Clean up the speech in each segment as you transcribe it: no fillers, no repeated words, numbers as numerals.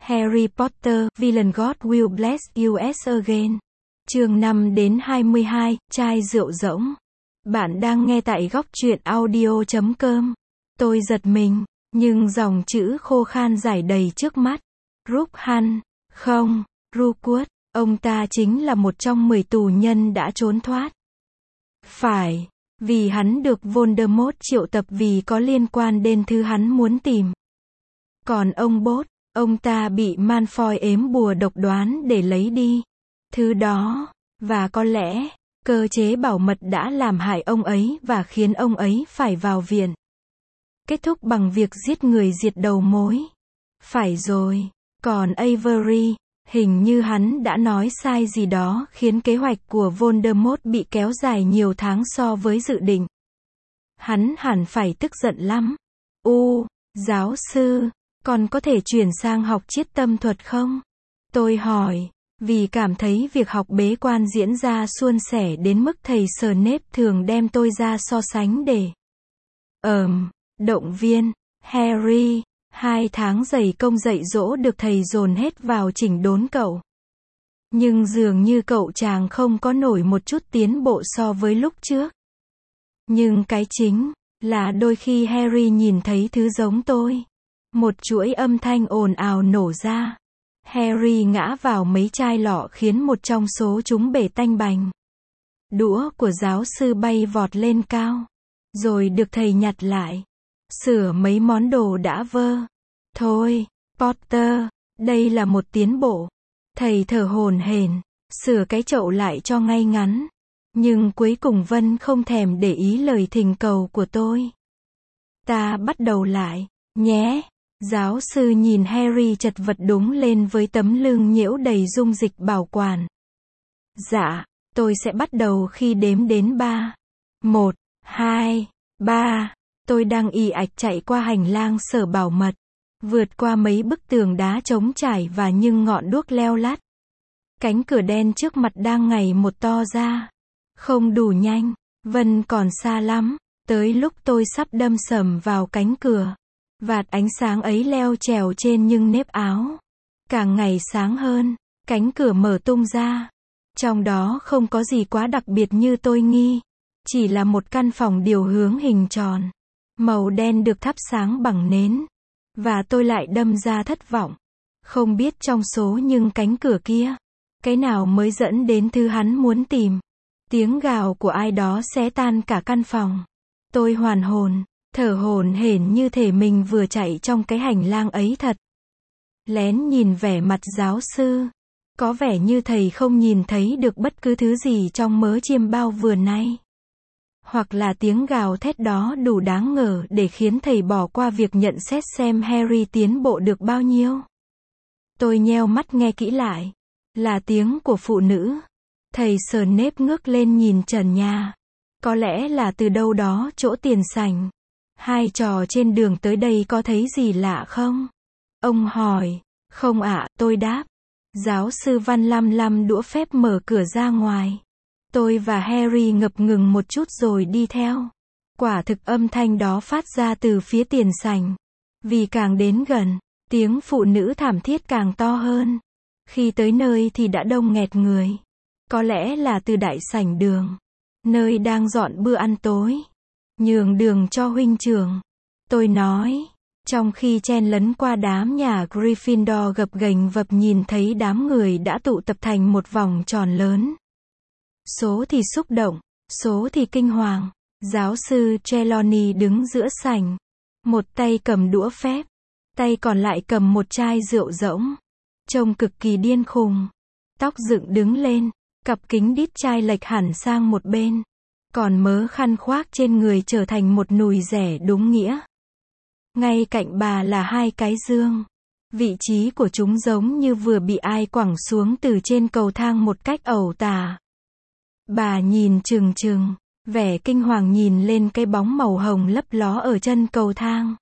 Harry Potter, Villain God Will Bless You Again. Chương 5 đến 22, chai rượu rỗng. Bạn đang nghe tại góc truyện audio.com. Tôi giật mình, nhưng dòng chữ khô khan rải đầy trước mắt. Ruphan, không, Rookwood, ông ta chính là một trong 10 tù nhân đã trốn thoát. Phải, vì hắn được Voldemort triệu tập vì có liên quan đến thứ hắn muốn tìm. Còn ông Bốt, ông ta bị Malfoy ếm bùa độc đoán để lấy đi thứ đó, và có lẽ, cơ chế bảo mật đã làm hại ông ấy và khiến ông ấy phải vào viện. Kết thúc bằng việc giết người diệt đầu mối. Phải rồi, còn Avery, hình như hắn đã nói sai gì đó khiến kế hoạch của Voldemort bị kéo dài nhiều tháng so với dự định. Hắn hẳn phải tức giận lắm. Giáo sư, còn có thể chuyển sang học triết tâm thuật không? Tôi hỏi, vì cảm thấy việc học bế quan diễn ra suôn sẻ đến mức thầy Snape thường đem tôi ra so sánh để động viên. Harry, 2 tháng dày công dạy dỗ được thầy dồn hết vào chỉnh đốn cậu. Nhưng dường như cậu chàng không có nổi một chút tiến bộ so với lúc trước. Nhưng cái chính là đôi khi Harry nhìn thấy thứ giống tôi. Một chuỗi âm thanh ồn ào nổ ra. Harry ngã vào mấy chai lọ khiến một trong số chúng bể tanh bành. Đũa của giáo sư bay vọt lên cao, rồi được thầy nhặt lại, sửa mấy món đồ đã vơ. Thôi, Potter, đây là một tiến bộ. Thầy thở hổn hển, sửa cái chậu lại cho ngay ngắn. Nhưng cuối cùng Vân không thèm để ý lời thỉnh cầu của tôi. Ta bắt đầu lại, nhé. Giáo sư nhìn Harry chật vật đúng lên với tấm lưng nhễu đầy dung dịch bảo quản. Dạ, tôi sẽ bắt đầu khi đếm đến 3. 1, 2, 3. Tôi đang ì ạch chạy qua hành lang sở bảo mật, vượt qua mấy bức tường đá trống trải và những ngọn đuốc leo lắt. Cánh cửa đen trước mặt đang ngày một to ra. Không đủ nhanh, Vân còn xa lắm, tới lúc tôi sắp đâm sầm vào cánh cửa. Vạt ánh sáng ấy leo trèo trên những nếp áo. Càng ngày sáng hơn, cánh cửa mở tung ra. Trong đó không có gì quá đặc biệt như tôi nghi. Chỉ là một căn phòng điều hướng hình tròn. Màu đen được thắp sáng bằng nến. Và tôi lại đâm ra thất vọng. Không biết trong số những cánh cửa kia, cái nào mới dẫn đến thứ hắn muốn tìm. Tiếng gào của ai đó xé tan cả căn phòng. Tôi hoàn hồn. Thở hổn hển như thể mình vừa chạy trong cái hành lang ấy thật. Lén nhìn vẻ mặt giáo sư. Có vẻ như thầy không nhìn thấy được bất cứ thứ gì trong mớ chiêm bao vừa nay. Hoặc là tiếng gào thét đó đủ đáng ngờ để khiến thầy bỏ qua việc nhận xét xem Harry tiến bộ được bao nhiêu. Tôi nheo mắt nghe kỹ lại. Là tiếng của phụ nữ. Thầy Snape ngước lên nhìn trần nhà. Có lẽ là từ đâu đó chỗ tiền sảnh. Hai trò trên đường tới đây có thấy gì lạ không? Ông hỏi. Không ạ, tôi đáp. Giáo sư Văn lăm đũa phép mở cửa ra ngoài. Tôi và Harry ngập ngừng một chút rồi đi theo. Quả thực âm thanh đó phát ra từ phía tiền sảnh. Vì càng đến gần, tiếng phụ nữ thảm thiết càng to hơn. Khi tới nơi thì đã đông nghẹt người. Có lẽ là từ đại sảnh đường, nơi đang dọn bữa ăn tối. Nhường đường cho huynh trưởng, tôi nói, trong khi chen lấn qua đám nhà Gryffindor gập ghềnh vập nhìn thấy đám người đã tụ tập thành một vòng tròn lớn. Số thì xúc động, số thì kinh hoàng. Giáo sư Trelawney đứng giữa sảnh, một tay cầm đũa phép, tay còn lại cầm một chai rượu rỗng, trông cực kỳ điên khùng. Tóc dựng đứng lên, cặp kính đít chai lệch hẳn sang một bên. Còn mớ khăn khoác trên người trở thành một nùi rẻ đúng nghĩa. Ngay cạnh bà là 2 cái dương. Vị trí của chúng giống như vừa bị ai quẳng xuống từ trên cầu thang một cách ẩu tả. Bà nhìn chừng chừng, vẻ kinh hoàng nhìn lên cái bóng màu hồng lấp ló ở chân cầu thang.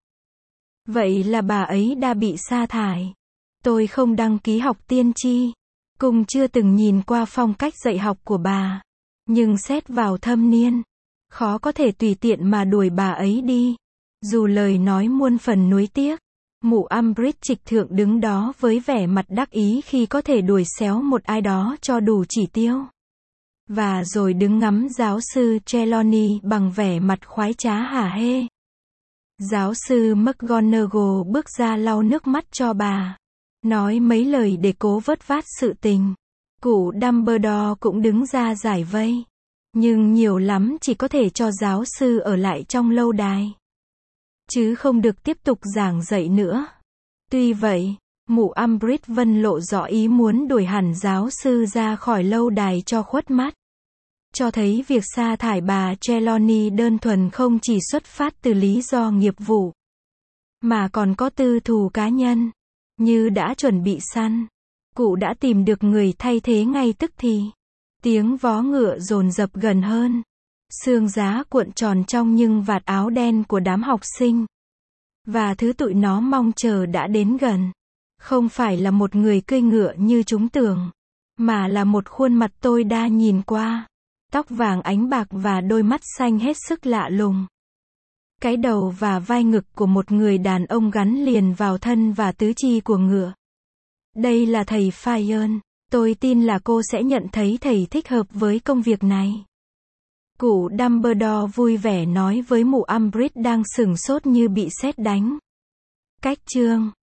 Vậy là bà ấy đã bị sa thải. Tôi không đăng ký học tiên tri, cũng chưa từng nhìn qua phong cách dạy học của bà. Nhưng xét vào thâm niên, khó có thể tùy tiện mà đuổi bà ấy đi. Dù lời nói muôn phần nuối tiếc, Mụ Umbridge trịch thượng đứng đó với vẻ mặt đắc ý khi có thể đuổi xéo một ai đó cho đủ chỉ tiêu. Và rồi đứng ngắm giáo sư Trelawney bằng vẻ mặt khoái trá hả hê. Giáo sư McGonagall bước ra lau nước mắt cho bà. Nói mấy lời để cố vớt vát sự tình. Cụ Dumbledore cũng đứng ra giải vây. Nhưng nhiều lắm chỉ có thể cho giáo sư ở lại trong lâu đài. Chứ không được tiếp tục giảng dạy nữa. Tuy vậy, mụ Umbridge vân lộ rõ ý muốn đuổi hẳn giáo sư ra khỏi lâu đài cho khuất mắt. Cho thấy việc sa thải bà Trelawney đơn thuần không chỉ xuất phát từ lý do nghiệp vụ, mà còn có tư thù cá nhân. Như đã chuẩn bị săn, cụ đã tìm được người thay thế ngay tức thì. Tiếng vó ngựa dồn dập gần hơn. Xương giá cuộn tròn trong nhưng vạt áo đen của đám học sinh. Và thứ tụi nó mong chờ đã đến gần. Không phải là một người cưỡi ngựa như chúng tưởng, mà là một khuôn mặt tôi đa nhìn qua. Tóc vàng ánh bạc và đôi mắt xanh hết sức lạ lùng. Cái đầu và vai ngực của một người đàn ông gắn liền vào thân và tứ chi của ngựa. Đây là thầy Fion. Tôi tin là cô sẽ nhận thấy thầy thích hợp với công việc này. Cụ Dumbledore vui vẻ nói với mụ Umbridge đang sửng sốt như bị sét đánh. Cách chương